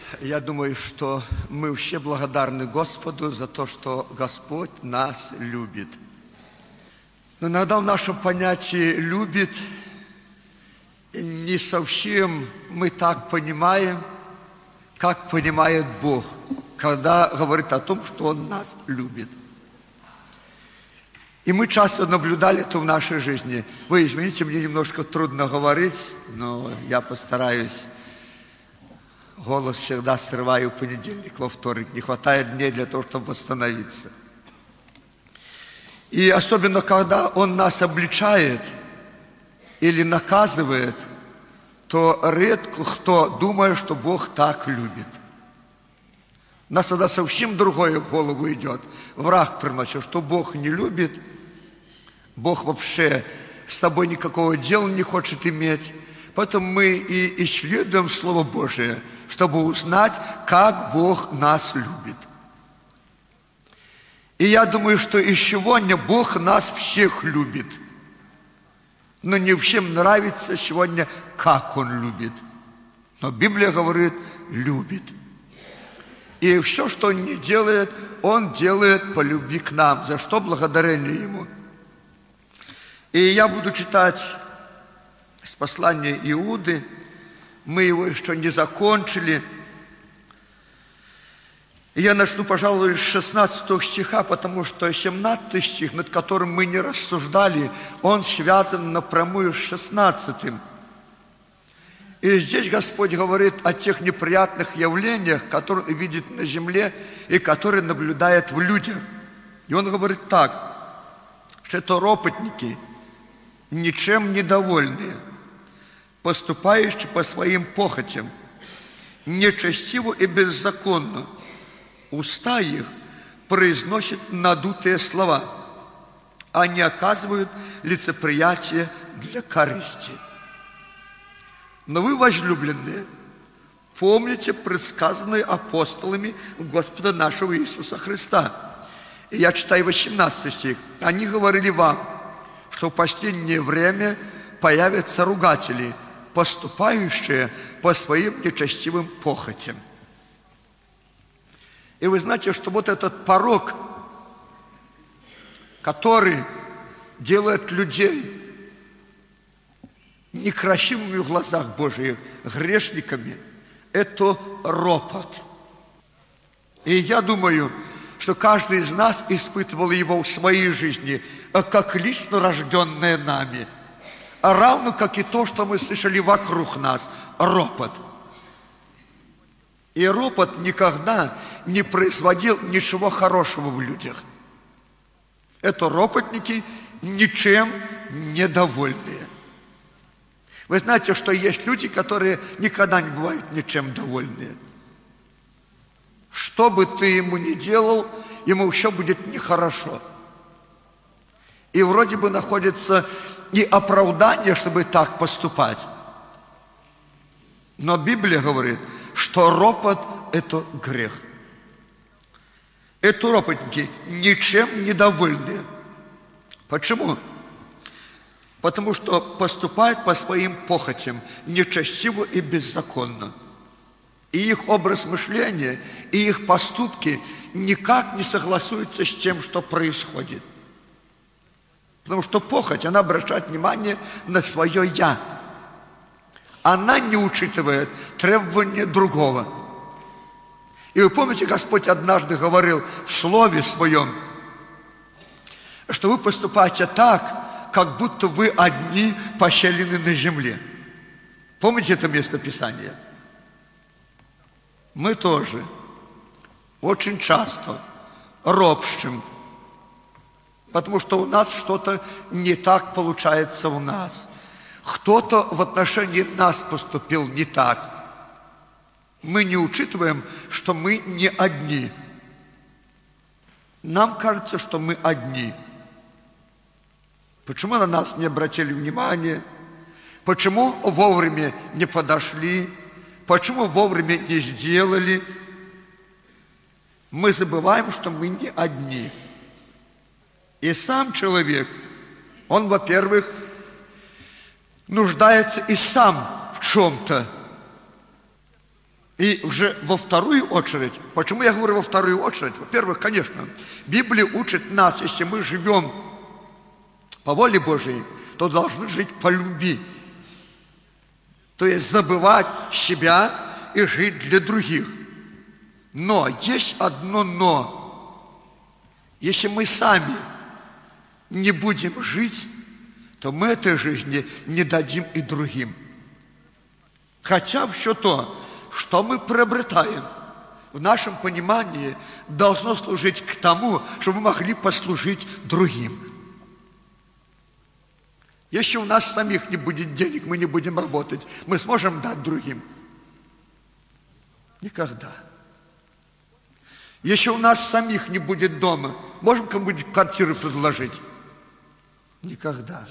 Я думаю, что мы все благодарны Господу за то, что Господь нас любит. Но иногда в нашем понятии «любит» не совсем мы так понимаем, как понимает Бог, когда говорит о том, что Он нас любит. И мы часто наблюдали это в нашей жизни. Вы извините, мне немножко трудно говорить, но я постараюсь. Голос всегда срываю в понедельник, во вторник. Не хватает дней для того, чтобы восстановиться. И особенно, когда Он нас обличает или наказывает, то редко кто думает, что Бог так любит. У нас тогда совсем другое в голову идет. Враг приносит, что Бог не любит, Бог вообще с тобой никакого дела не хочет иметь. Поэтому мы и исследуем Слово Божие, чтобы узнать, как Бог нас любит. И я думаю, что и сегодня Бог нас всех любит. Но не всем нравится сегодня, как Он любит. Но Библия говорит, любит. И все, что Он не делает, Он делает по любви к нам. За что благодарение Ему. И я буду читать с послания Иуды. Мы его еще не закончили. И я начну, пожалуй, с 16 стиха, потому что 17 стих, над которым мы не рассуждали, он связан напрямую с 16. И здесь Господь говорит о тех неприятных явлениях, которые Он видит на земле и которые наблюдает в людях. И Он говорит так, что это ропотники, ничем недовольные, поступающие по своим похотям, нечестиво и беззаконно. Уста их произносят надутые слова, они оказывают лицеприятие для корысти. Но вы, возлюбленные, помните предсказанные апостолами Господа нашего Иисуса Христа. И я читаю 18 стих. Они говорили вам, что в последнее время появятся ругатели, поступающие по своим нечестивым похотям. И вы знаете, что вот этот порок, который делает людей некрасивыми в глазах Божьих, грешниками, это ропот. И я думаю, что каждый из нас испытывал его в своей жизни, как лично рожденное нами, а равно как и то, что мы слышали вокруг нас, ропот. И ропот никогда не производил ничего хорошего в людях. Это ропотники ничем недовольные. Вы знаете, что есть люди, которые никогда не бывают ничем довольные. Что бы ты ему ни делал, ему все будет нехорошо. И вроде бы находится и оправдание, чтобы так поступать. Но Библия говорит, что ропот – это грех. Это ропотники ничем недовольные. Почему? Потому что поступают по своим похотям, нечестиво и беззаконно. И их образ мышления, и их поступки никак не согласуются с тем, что происходит. Потому что похоть, она обращает внимание на свое «я». Она не учитывает требования другого. И вы помните, Господь однажды говорил в Слове Своем, что вы поступаете так, как будто вы одни пощалены на земле. Помните это местописание? Мы тоже очень часто ропщим, потому что у нас что-то не так получается у нас. Кто-то в отношении нас поступил не так. Мы не учитываем, что мы не одни. Нам кажется, что мы одни. Почему на нас не обратили внимания? Почему вовремя не подошли? Почему вовремя не сделали? Мы забываем, что мы не одни. И сам человек, он, во-первых, нуждается и сам в чем-то. И уже во вторую очередь, почему я говорю во вторую очередь? Во-первых, конечно, Библия учит нас, если мы живем по воле Божьей, то должны жить по любви. То есть забывать себя и жить для других. Но есть одно но. Если мы сами не будем жить, то мы этой жизни не дадим и другим. Хотя все то, что мы приобретаем, в нашем понимании должно служить к тому, чтобы мы могли послужить другим. Если у нас самих не будет денег, мы не будем работать, мы сможем дать другим? Никогда. Если у нас самих не будет дома, можем кому-нибудь квартиру предложить? Никогда.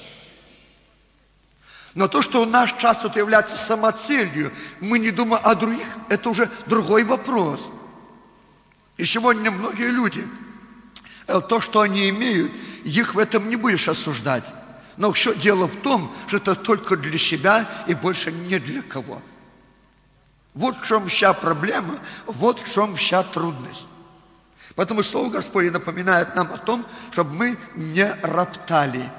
Но то, что у нас часто является самоцелью, мы не думаем о других, это уже другой вопрос. И сегодня многие люди, то, что они имеют, их в этом не будешь осуждать. Но все дело в том, что это только для себя и больше не для кого. Вот в чем вся проблема, вот в чем вся трудность. Поэтому Слово Господне напоминает нам о том, чтобы мы не роптали.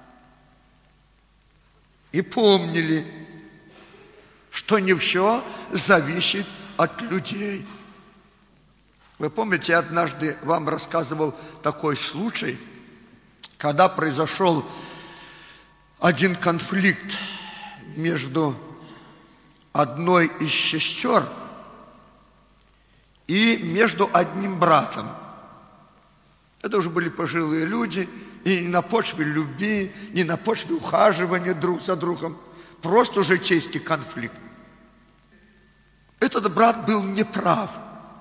И помнили, что не все зависит от людей. Вы помните, я однажды вам рассказывал такой случай, когда произошел один конфликт между одной из сестер и между одним братом. Это уже были пожилые люди, и не на почве любви, не на почве ухаживания друг за другом, просто житейский конфликт. Этот брат был неправ.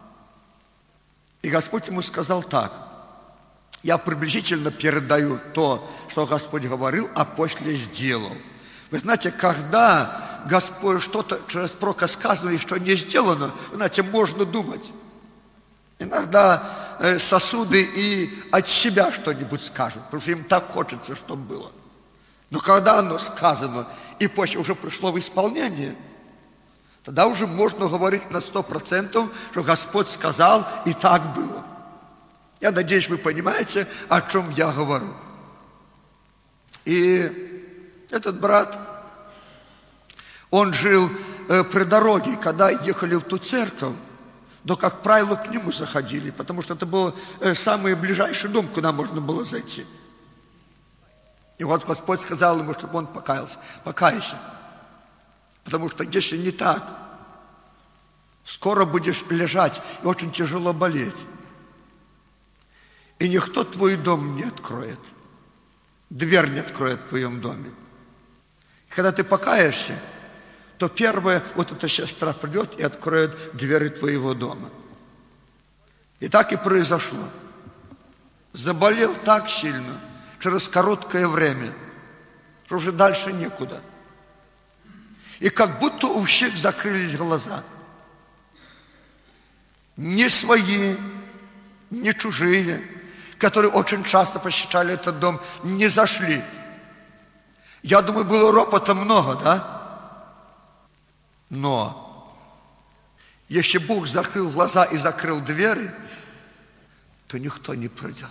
И Господь ему сказал так: я приблизительно передаю то, что Господь говорил, а после сделал. Вы знаете, когда Господь что-то через пророка сказано и что не сделано, вы знаете, можно думать. Иногда сосуды и от себя что-нибудь скажут, потому что им так хочется, чтобы было. Но когда оно сказано и после уже пришло в исполнение, тогда уже можно говорить на 100%, что Господь сказал, и так было. Я надеюсь, вы понимаете, о чем я говорю. И этот брат, он жил при дороге, когда ехали в ту церковь, то, как правило, к нему заходили, потому что это был самый ближайший дом, куда можно было зайти. И вот Господь сказал ему, чтобы он покаялся. Покайся. Потому что если не так, скоро будешь лежать и очень тяжело болеть. И никто твой дом не откроет. Дверь не откроет в твоем доме. И когда ты покаешься, то первая вот эта сестра придет и откроет двери твоего дома. И так и произошло. Заболел так сильно, через короткое время, что уже дальше некуда. И как будто у всех закрылись глаза. Не свои, не чужие, которые очень часто посещали этот дом, не зашли. Я думаю, было ропота много, да? Но если Бог закрыл глаза и закрыл двери, то никто не придет.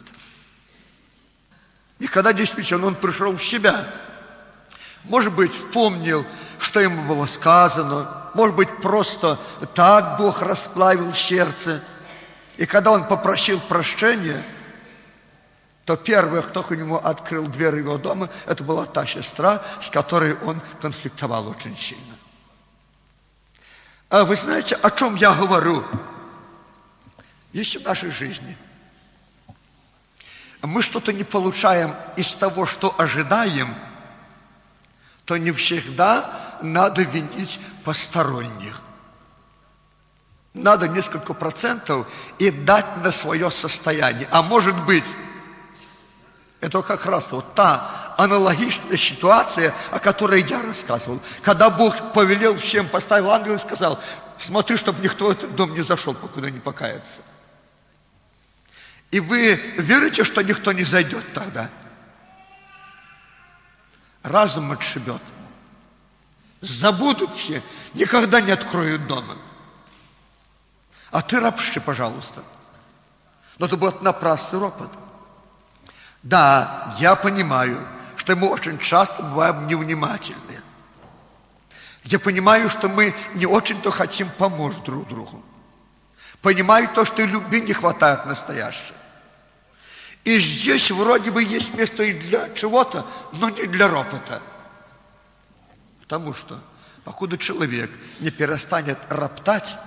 И когда действительно он пришел в себя, может быть, помнил, что ему было сказано, может быть, просто так Бог расплавил сердце. И когда он попросил прощения, то первый, кто к нему открыл дверь его дома, это была та сестра, с которой он конфликтовал очень сильно. А вы знаете, о чем я говорю? Если в нашей жизни мы что-то не получаем из того, что ожидаем, то не всегда надо винить посторонних. Надо несколько процентов и дать на свое состояние. А может быть, это как раз вот та аналогичная ситуация, о которой я рассказывал. Когда Бог повелел всем, поставил ангела и сказал: смотри, чтобы никто в этот дом не зашел, покуда не покается. И вы верите, что никто не зайдет тогда? Разум отшибет. Забудут все, никогда не откроют дома. А ты ропщи, пожалуйста. Но это будет напрасный ропот. Да, я понимаю, что мы очень часто бываем невнимательны. Я понимаю, что мы не очень-то хотим помочь друг другу. Понимаю то, что и любви не хватает настоящей. И здесь вроде бы есть место и для чего-то, но не для ропота. Потому что, покуда человек не перестанет роптать,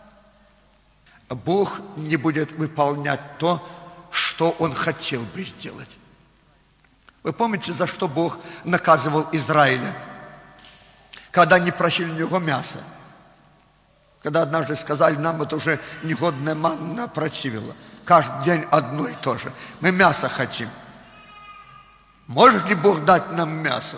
Бог не будет выполнять то, что Он хотел бы сделать. Вы помните, за что Бог наказывал Израиля? Когда не просили у него мяса. Когда однажды сказали, нам это уже негодная манна противила. Каждый день одно и то же. Мы мясо хотим. Может ли Бог дать нам мясо?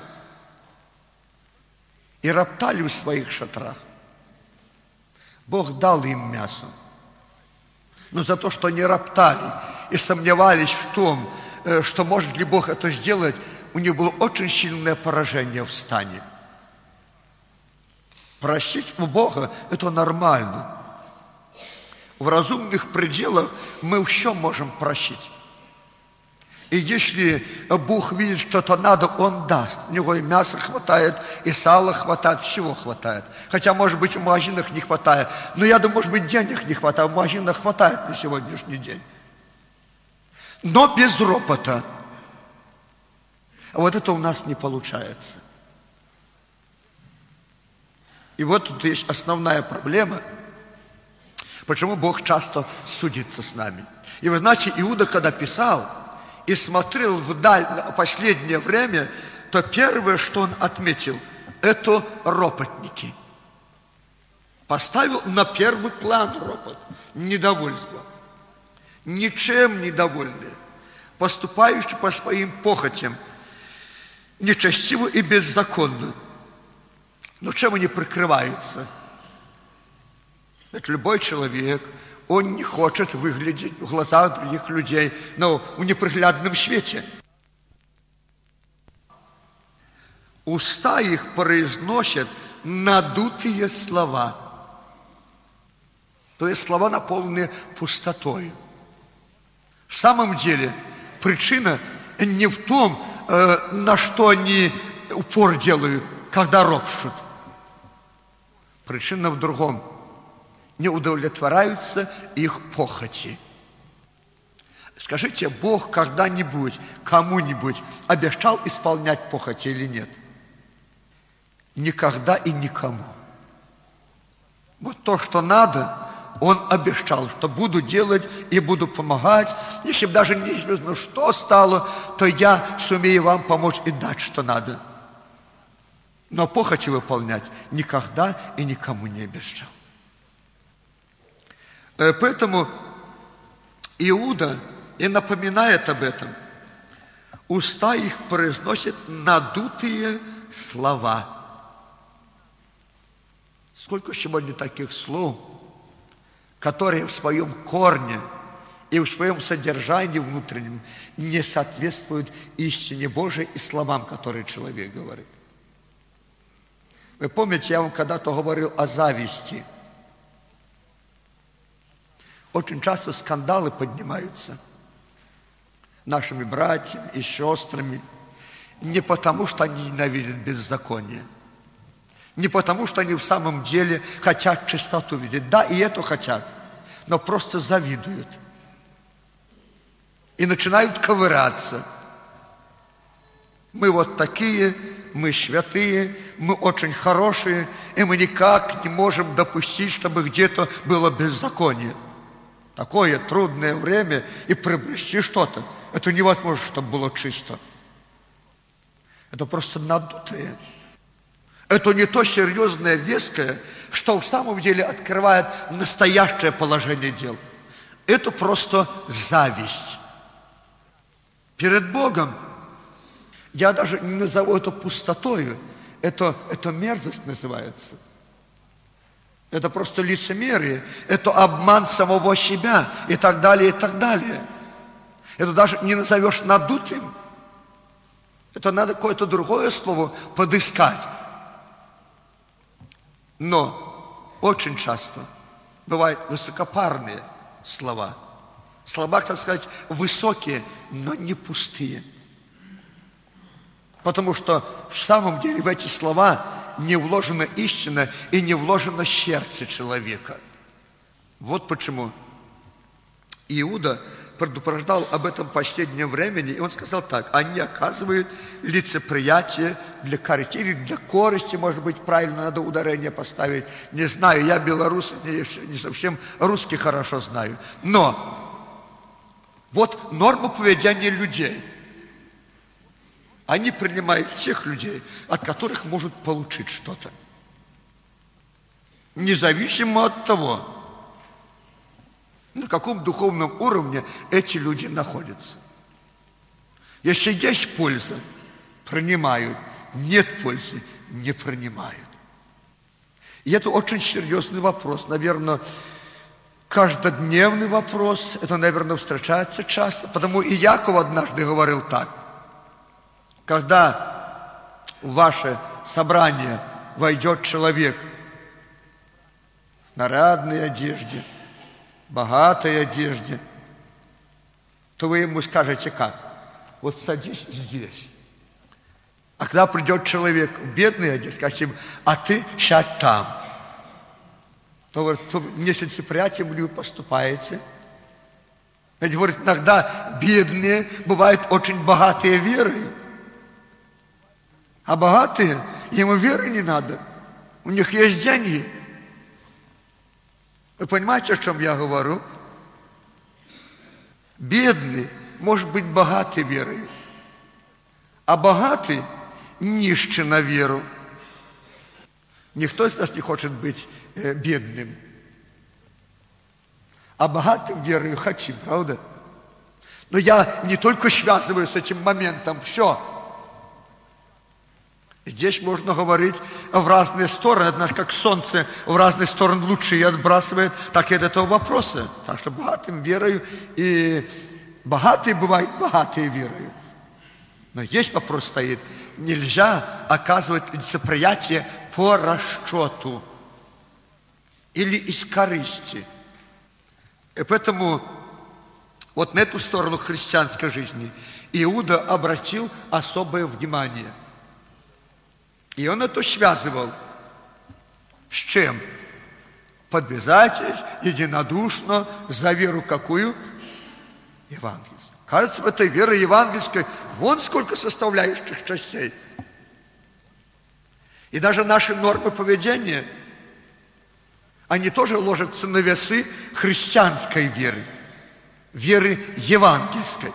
И роптали в своих шатрах. Бог дал им мясо. Но за то, что не роптали и сомневались в том, что может ли Бог это сделать, у них было очень сильное поражение в стане. Просить у Бога – это нормально. В разумных пределах мы все можем просить. И если Бог видит, что это надо, Он даст. У Него и мяса хватает, и сала хватает, всего хватает. Хотя, может быть, в магазинах не хватает. Но я думаю, может быть, денег не хватает. В магазинах хватает на сегодняшний день. Но без ропота. А вот это у нас не получается. И вот тут есть основная проблема, почему Бог часто судится с нами. И вы знаете, Иуда, когда писал и смотрел вдаль на последнее время, то первое, что он отметил, это ропотники. Поставил на первый план ропот, недовольство. Ничем недовольные, поступающие по своим похотям, нечестиво и беззаконно. Но чем они прикрываются? Ведь любой человек, он не хочет выглядеть в глазах других людей, но в неприглядном свете. Уста их произносят надутые слова. То есть слова, наполненные пустотой. В самом деле, причина не в том, на что они упор делают, когда ропщут. Причина в другом. Не удовлетворяются их похоти. Скажите, Бог когда-нибудь, кому-нибудь обещал исполнять похоти или нет? Никогда и никому. Вот то, что надо, Он обещал, что буду делать и буду помогать. Если бы даже неизвестно, что стало, то я сумею вам помочь и дать, что надо. Но похоти выполнять никогда и никому не обещал. Поэтому Иуда и напоминает об этом. Уста их произносят надутые слова. Сколько сегодня таких слов, которые в своем корне и в своем содержании внутреннем не соответствуют истине Божией и словам, которые человек говорит. Вы помните, я вам когда-то говорил о зависти. Очень часто скандалы поднимаются нашими братьями и сестрами не потому, что они ненавидят беззаконие, не потому, что они в самом деле хотят чистоту видеть. Да, и это хотят, но просто завидуют. И начинают ковыряться. Мы вот такие, мы святые, мы очень хорошие, и мы никак не можем допустить, чтобы где-то было беззаконие. Такое трудное время, и приобрести что-то, это невозможно, чтобы было чисто. Это просто надутое. Это не то серьезное, веское, что в самом деле открывает настоящее положение дел. Это просто зависть. Перед Богом я даже не назову это пустотою, это мерзость называется. Это просто лицемерие, это обман самого себя и так далее, и так далее. Это даже не назовешь надутым. Это надо какое-то другое слово подыскать. Но очень часто бывают высокопарные слова. Слова, так сказать, высокие, но не пустые. Потому что в самом деле в эти слова не вложена истина и не вложено сердце человека. Вот почему Иуда предупреждал об этом последнем времени, и он сказал так: они оказывают лицеприятие для корысти, или для корысти, может быть, правильно надо ударение поставить. Не знаю, я белорус, не совсем русский хорошо знаю. Но вот норма поведения людей. Они принимают тех людей, от которых могут получить что-то. Независимо от того, на каком духовном уровне эти люди находятся. Если есть польза, принимают. Нет пользы, не принимают. И это очень серьезный вопрос. Наверное, каждодневный вопрос. Это, наверное, встречается часто. Потому и Яков однажды говорил так: когда в ваше собрание войдет человек в нарядной одежде, богатой одежде, то вы ему скажете как? Вот садись здесь. А когда придет человек в бедной одежде, скажете ему: а ты сядь там. То не с лицеприятием ли вы поступаете? Ведь, говорит, иногда бедные бывают очень богатые верой. А богатые, ему веры не надо. У них есть деньги. Вы понимаете, о чем я говорю? Бедный может быть богатый верой, а богатый нищий на веру. Никто из нас не хочет быть бедным. А богатым верою хотим, правда? Но я не только связываю с этим моментом, все. Здесь можно говорить в разные стороны. Это как солнце в разные стороны лучи отбрасывает, так и от этого вопроса. Так что богатым верою, и богатые бывают богатые верою. Но есть вопрос стоит: нельзя оказывать лицеприятие по расчету или из корысти. И поэтому вот на эту сторону христианской жизни Иуда обратил особое внимание. И он это связывал с чем? Подвязайтесь единодушно за веру какую? Евангельскую. Кажется, в этой вере евангельской вон сколько составляющих частей. И даже наши нормы поведения, они тоже ложатся на весы христианской веры, веры евангельской.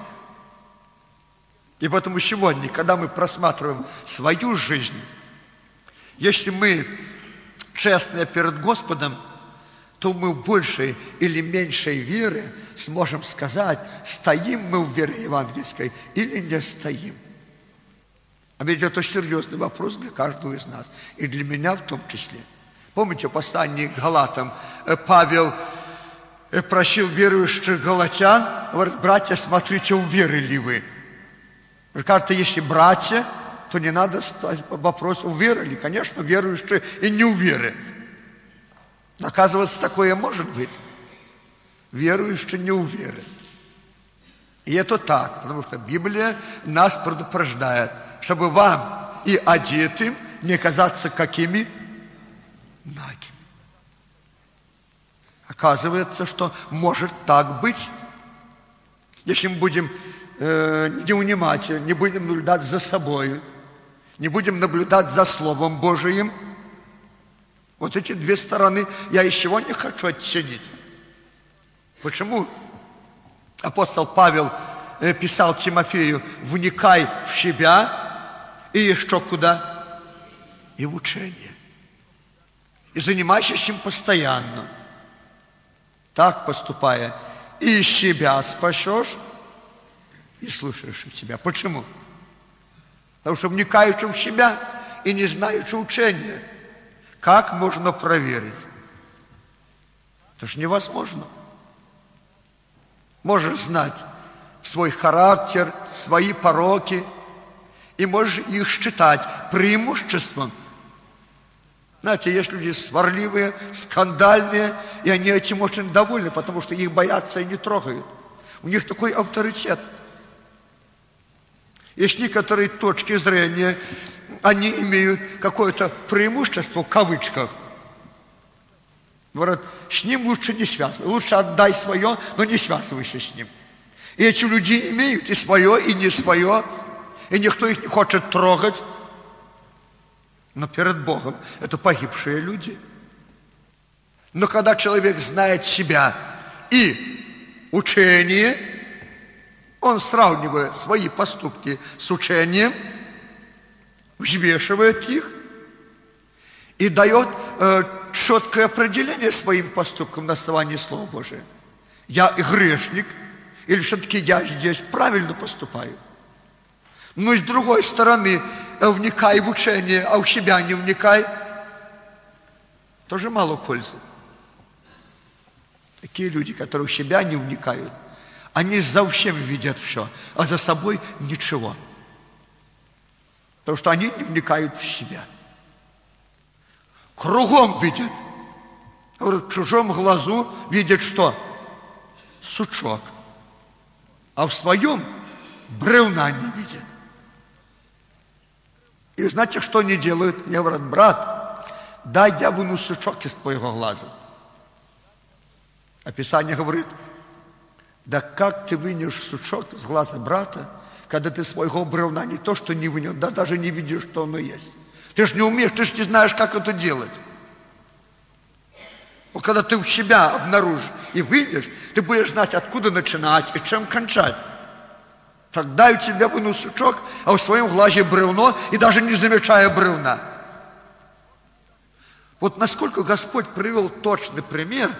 И поэтому сегодня, когда мы просматриваем свою жизнь, если мы честны перед Господом, то мы в большей или меньшей вере сможем сказать, стоим мы в вере евангельской или не стоим. А ведь это серьезный вопрос для каждого из нас, и для меня в том числе. Помните, в послании к Галатам Павел просил верующих галатян, говорит: братья, смотрите, уверены ли вы? Кажется, если братья, то не надо ставить вопрос, уверены ли. Конечно, верующие и не уверены. Оказывается, такое может быть. Верующие не уверены. И это так, потому что Библия нас предупреждает, чтобы вам и одетым не казаться какими? Нагими. Оказывается, что может так быть. Если мы будем не унимать, не будем наблюдать за собой, не будем наблюдать за Словом Божиим. Вот эти две стороны я еще не хочу оценить. Почему апостол Павел писал Тимофею: вникай в себя и еще куда? И в учение. И занимайся этим постоянно. Так поступая, и себя спасешь, и слушаешь себя. Почему? Потому что вникаючи в себя и не знаючи учения, как можно проверить? Это же невозможно. Можешь знать свой характер, свои пороки, и можешь их считать преимуществом. Знаете, есть люди сварливые, скандальные, и они этим очень довольны, потому что их боятся и не трогают. У них такой авторитет. Есть некоторые точки зрения, они имеют какое-то преимущество, в кавычках. Говорят, с ним лучше не связывай. Лучше отдай свое, но не связывайся с ним. И эти люди имеют и свое, и не свое, и никто их не хочет трогать. Но перед Богом это погибшие люди. Но когда человек знает себя и учение, он сравнивает свои поступки с учением, взвешивает их и дает четкое определение своим поступкам на основании Слова Божия. Я грешник, или все-таки я здесь правильно поступаю? Но с другой стороны, вникай в учение, а в себя не вникай, тоже мало пользы. Такие люди, которые в себя не вникают, они за всем видят все, а за собой ничего. Потому что они не вникают в себя. Кругом видят. В чужом глазу видят что? Сучок. А в своем бревна не видят. И знаете, что они делают? Мне говорят, брат, дай я выну сучок из твоего глаза. А Писание говорит, да как ты вынешь сучок из глаза брата, когда ты своего бревна не то, что не вынес, да даже не видишь, что оно есть. Ты же не умеешь, ты же не знаешь, как это делать. Вот когда ты у себя обнаружишь и выйдешь, ты будешь знать, откуда начинать и чем кончать. Тогда у тебя выну сучок, а в своем глазе бревно, и даже не замечая бревна. Вот насколько Господь привел точный пример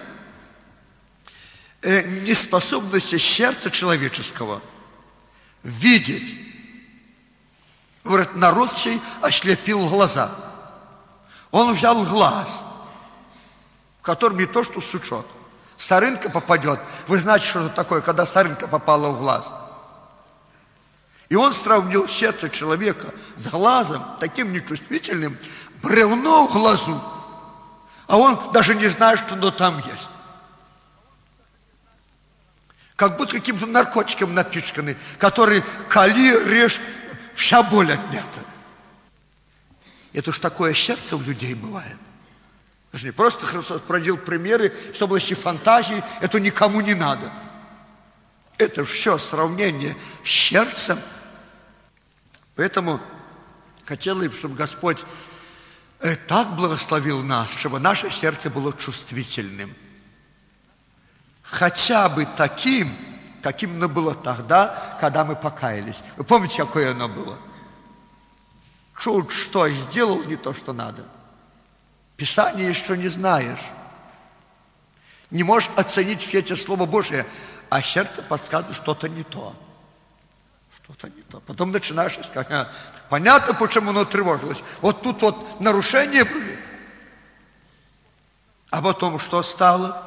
неспособности сердца человеческого видеть. Говорит, народ чей ослепил глаза. Он взял глаз, в котором не то, что сучок. Соринка попадет. Вы знаете, что это такое, когда соринка попала в глаз? И он сравнил сердце человека с глазом, таким нечувствительным, бревно в глазу, а он даже не знает, что оно там есть. Как будто каким-то наркотиком напичканы, который кали, режь, вся боль отнята. Это уж такое сердце у людей бывает. Это же не просто Христос проводил примеры с области фантазии, это никому не надо. Это все сравнение с сердцем. Поэтому хотел бы, чтобы Господь так благословил нас, чтобы наше сердце было чувствительным. Хотя бы таким, каким оно было тогда, когда мы покаялись. Вы помните, какое оно было? Чуть что сделал не то, что надо. Писание еще не знаешь. Не можешь оценить все эти слова Божие, а сердце подсказывает, что-то не то. Что-то не то. Потом начинаешь искать. Понятно, почему оно тревожилось. Вот тут вот нарушения были. А потом что стало?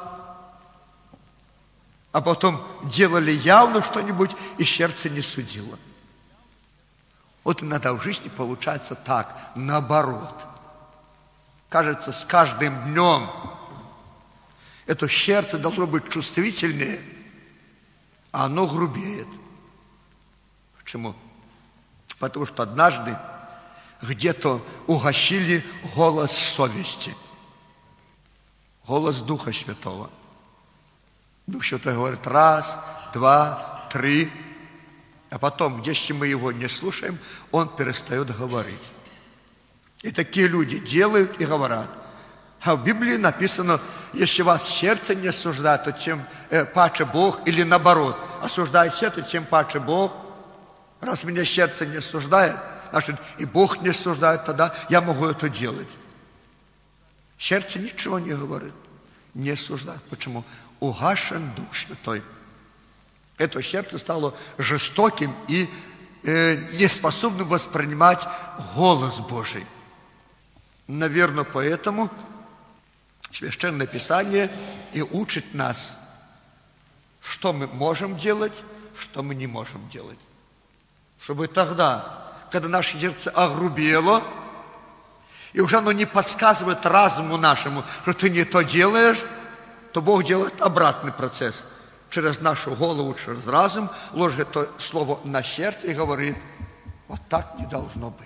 А потом делали явно что-нибудь, и сердце не судило. Вот иногда в жизни получается так, наоборот. Кажется, с каждым днем это сердце должно быть чувствительнее, а оно грубеет. Почему? Потому что однажды где-то угасили голос совести, голос Духа Святого. Дух Святой говорит, раз, два, три, а потом, если мы его не слушаем, он перестает говорить. И такие люди делают и говорят. А в Библии написано, если вас сердце не осуждает, то чем паче Бог, или наоборот, осуждает сердце, чем паче Бог. Раз меня сердце не осуждает, значит, и Бог не осуждает, тогда я могу это делать. Сердце ничего не говорит, не осуждает. Почему? Угашен Дух Святой. Это сердце стало жестоким и неспособным воспринимать голос Божий. Наверное, поэтому Священное Писание и учит нас, что мы можем делать, что мы не можем делать. Чтобы тогда, когда наше сердце огрубело, и уже оно не подсказывает разуму нашему, что ты не то делаешь, то Бог делает обратный процесс. Через нашу голову, через разум ложит это слово на сердце и говорит: вот так не должно быть.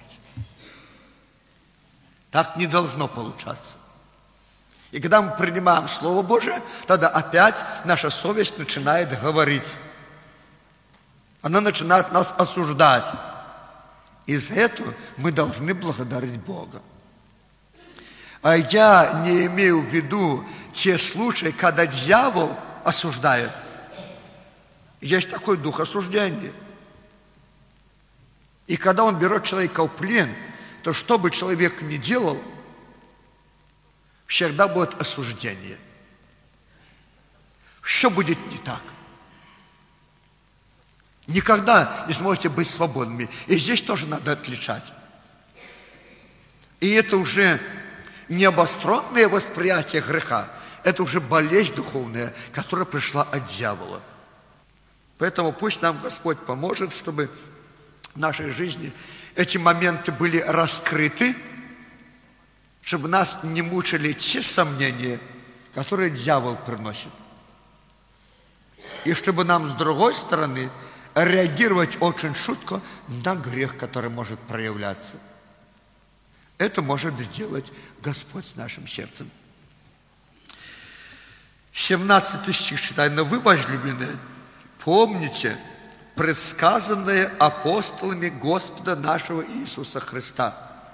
Так не должно получаться. И когда мы принимаем Слово Божие, тогда опять наша совесть начинает говорить. Она начинает нас осуждать. И за это мы должны благодарить Бога. А я не имею в виду те случаи, когда дьявол осуждает. Есть такой дух осуждения. И когда он берет человека в плен, то что бы человек ни делал, всегда будет осуждение. Все будет не так. Никогда не сможете быть свободными. И здесь тоже надо отличать. И это уже не обостренное восприятие греха, это уже болезнь духовная, которая пришла от дьявола. Поэтому пусть нам Господь поможет, чтобы в нашей жизни эти моменты были раскрыты, чтобы нас не мучили те сомнения, которые дьявол приносит. И чтобы нам с другой стороны реагировать очень шутко на грех, который может проявляться. Это может сделать Господь с нашим сердцем. 17 стих читаю. Но вы, возлюбленные, помните предсказанное апостолами Господа нашего Иисуса Христа.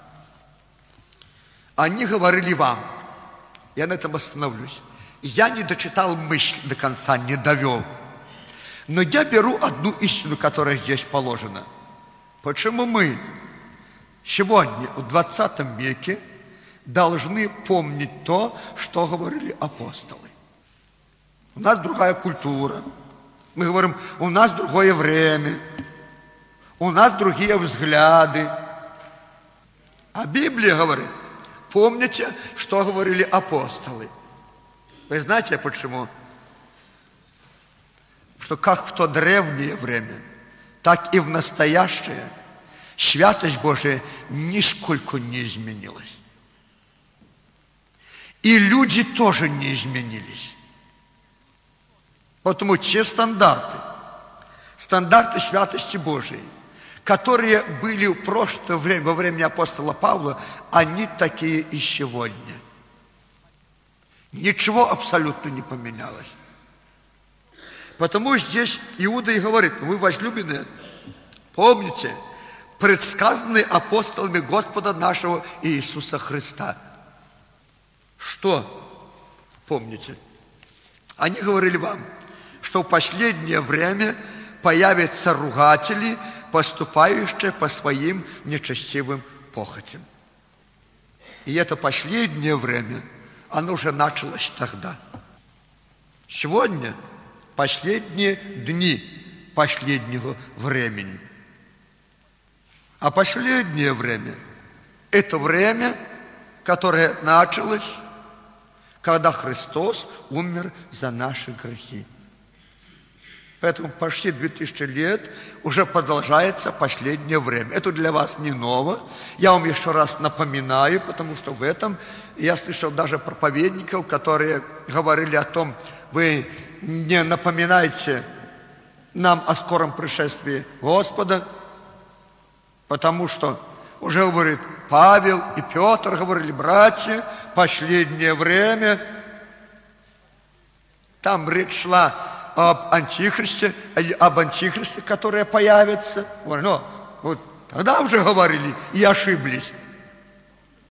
Они говорили вам, я на этом остановлюсь, я не дочитал мысль до конца, не довел. Но я беру одну истину, которая здесь положена. Почему мы сегодня, в 20 веке, должны помнить то, что говорили апостолы? У нас другая культура. Мы говорим, у нас другое время, у нас другие взгляды. А Библия говорит, помните, что говорили апостолы. Вы знаете почему? Что как в то древнее время, так и в настоящее святость Божия нисколько не изменилась. И люди тоже не изменились. Поэтому те стандарты святости Божией, которые были в прошлое время, во время апостола Павла, они такие и сегодня. Ничего абсолютно не поменялось. Потому здесь Иуда и говорит, вы, возлюбленные, помните, предсказанные апостолами Господа нашего Иисуса Христа. Что помните? Они говорили вам, что в последнее время появятся ругатели, поступающие по своим нечестивым похотям. И это последнее время, оно уже началось тогда. Сегодня последние дни последнего времени. А последнее время – это время, которое началось, когда Христос умер за наши грехи. Поэтому почти 2000 лет уже продолжается последнее время. Это для вас не ново. Я вам еще раз напоминаю, потому что в этом я слышал даже проповедников, которые говорили о том, вы не напоминайте нам о скором пришествии Господа, потому что уже говорит Павел и Петр, говорили, братья, последнее время. Там речь шла об антихристе, который появится. Ну, вот тогда уже говорили и ошиблись.